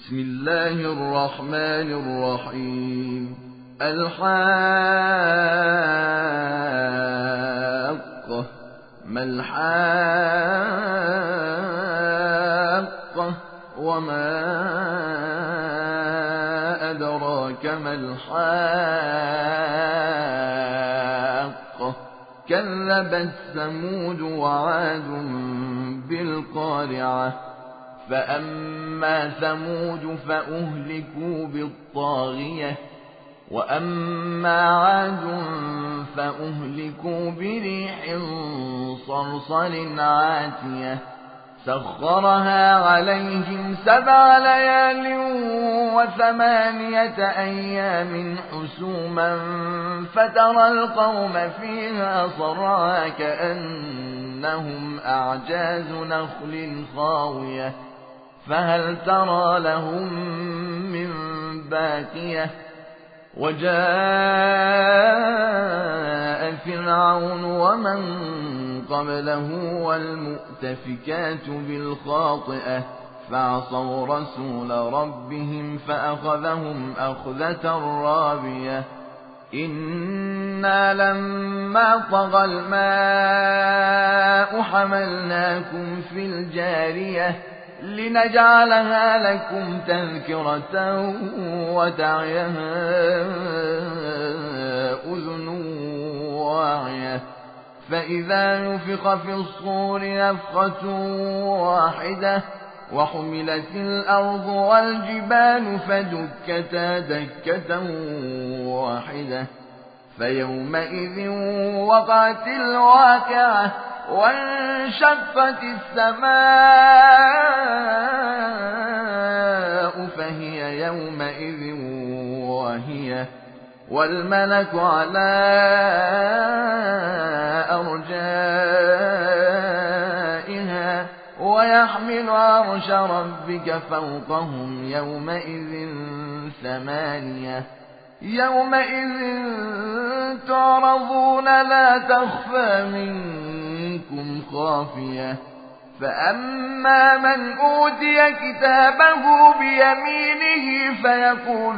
بسم الله الرحمن الرحيم. الحاقة. ما الحاقة وما أدراك ما الحاقة. كذبت ثمود وعاد بالقارعة. فأما ثمود فأهلكوا بالطاغية وأما عاد فأهلكوا بريح صرصر عاتية سخرها عليهم 7 ليال و8 أيام حسوما فترى القوم فيها صرعى كأنهم أعجاز نخل خاوية فهل ترى لهم من باقية. وجاء فرعون ومن قبله والمؤتفكات بالخاطئة فعصوا رسول ربهم فأخذهم أخذة رابية. إنا لما طغى الماء حملناكم في الجارية لنجعلها لكم تذكرة وتعيها أذن واعية. فإذا نفخ في الصور نفخة واحدة وحملت الأرض والجبال فدكتا دكة واحدة فيومئذ وقعت الواقعة وانشقت السماء فهي يومئذ واهية والملك على أرجائها ويحمل عرش ربك فوقهم يومئذ 8 يومئذ تعرضون لا تخفى منكم خافية. فأما من أوتي كتابه بيمينه فيقول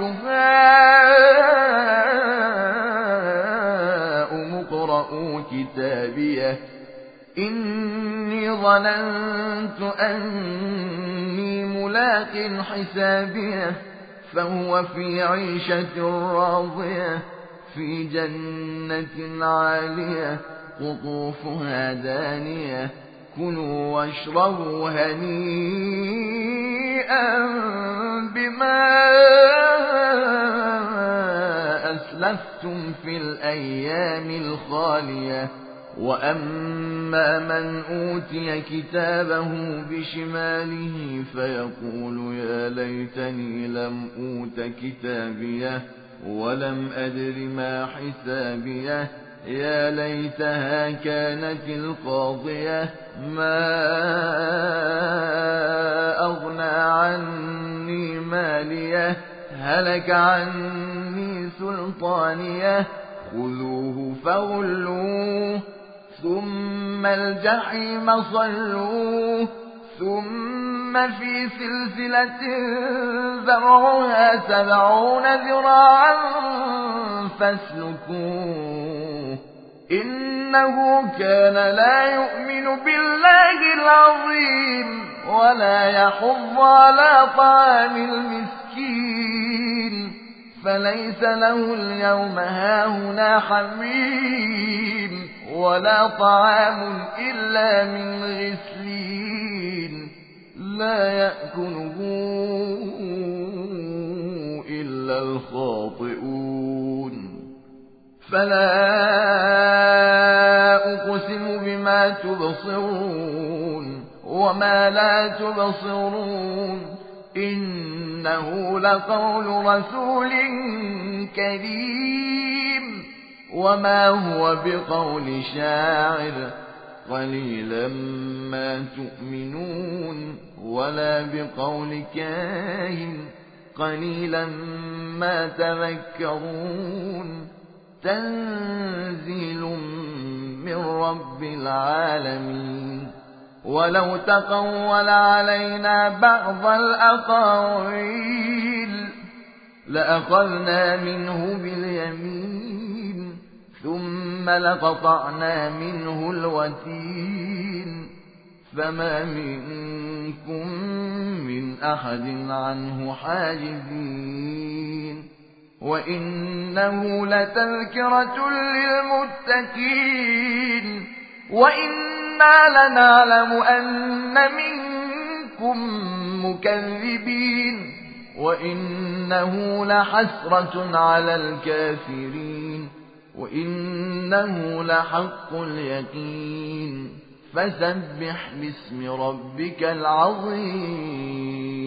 هاؤم اقرءوا كتابيه إني ظننت أني ملاق حسابيه فهو في عيشة راضية في جنة عالية قطوفها دانية كلوا واشربوا هنيئا بما أسلفتم في الأيام الخالية. وأما من أوتي كتابه بشماله فيقول يا ليتني لم أوت كتابيه ولم أدر ما حسابيه يا ليتها كانت القاضية ما أغنى عني ماليه هلك عني سلطانيه خذوه فغلوه ثم الجحيم صلوه ثم في سلسلة ذرعها 70 ذراعا فاسلكوه إنه كان لا يؤمن بالله العظيم ولا يحض على طعام المسكين فليس له اليوم هاهنا حميم ولا طعام إلا من غسلين لا يأكله إلا الخاطئون. فلا أقسم بما تبصرون وما لا تبصرون إنه لقول رسول كريم وما هو بقول شاعر قليلا ما تؤمنون ولا بقول كاهن قليلا ما تذكرون. تنزيل من رب العالمين. ولو تقول علينا بعض الأقاويل لأخذنا منه باليمين ثم لقطعنا منه الوتين فما منكم من أحد عنه حاجزين وإنه لتذكرة للمتقين وإنا لنعلم أن منكم مكذبين وإنه لحسرة على الكافرين وإنه لحق اليقين فسبح باسم ربك العظيم.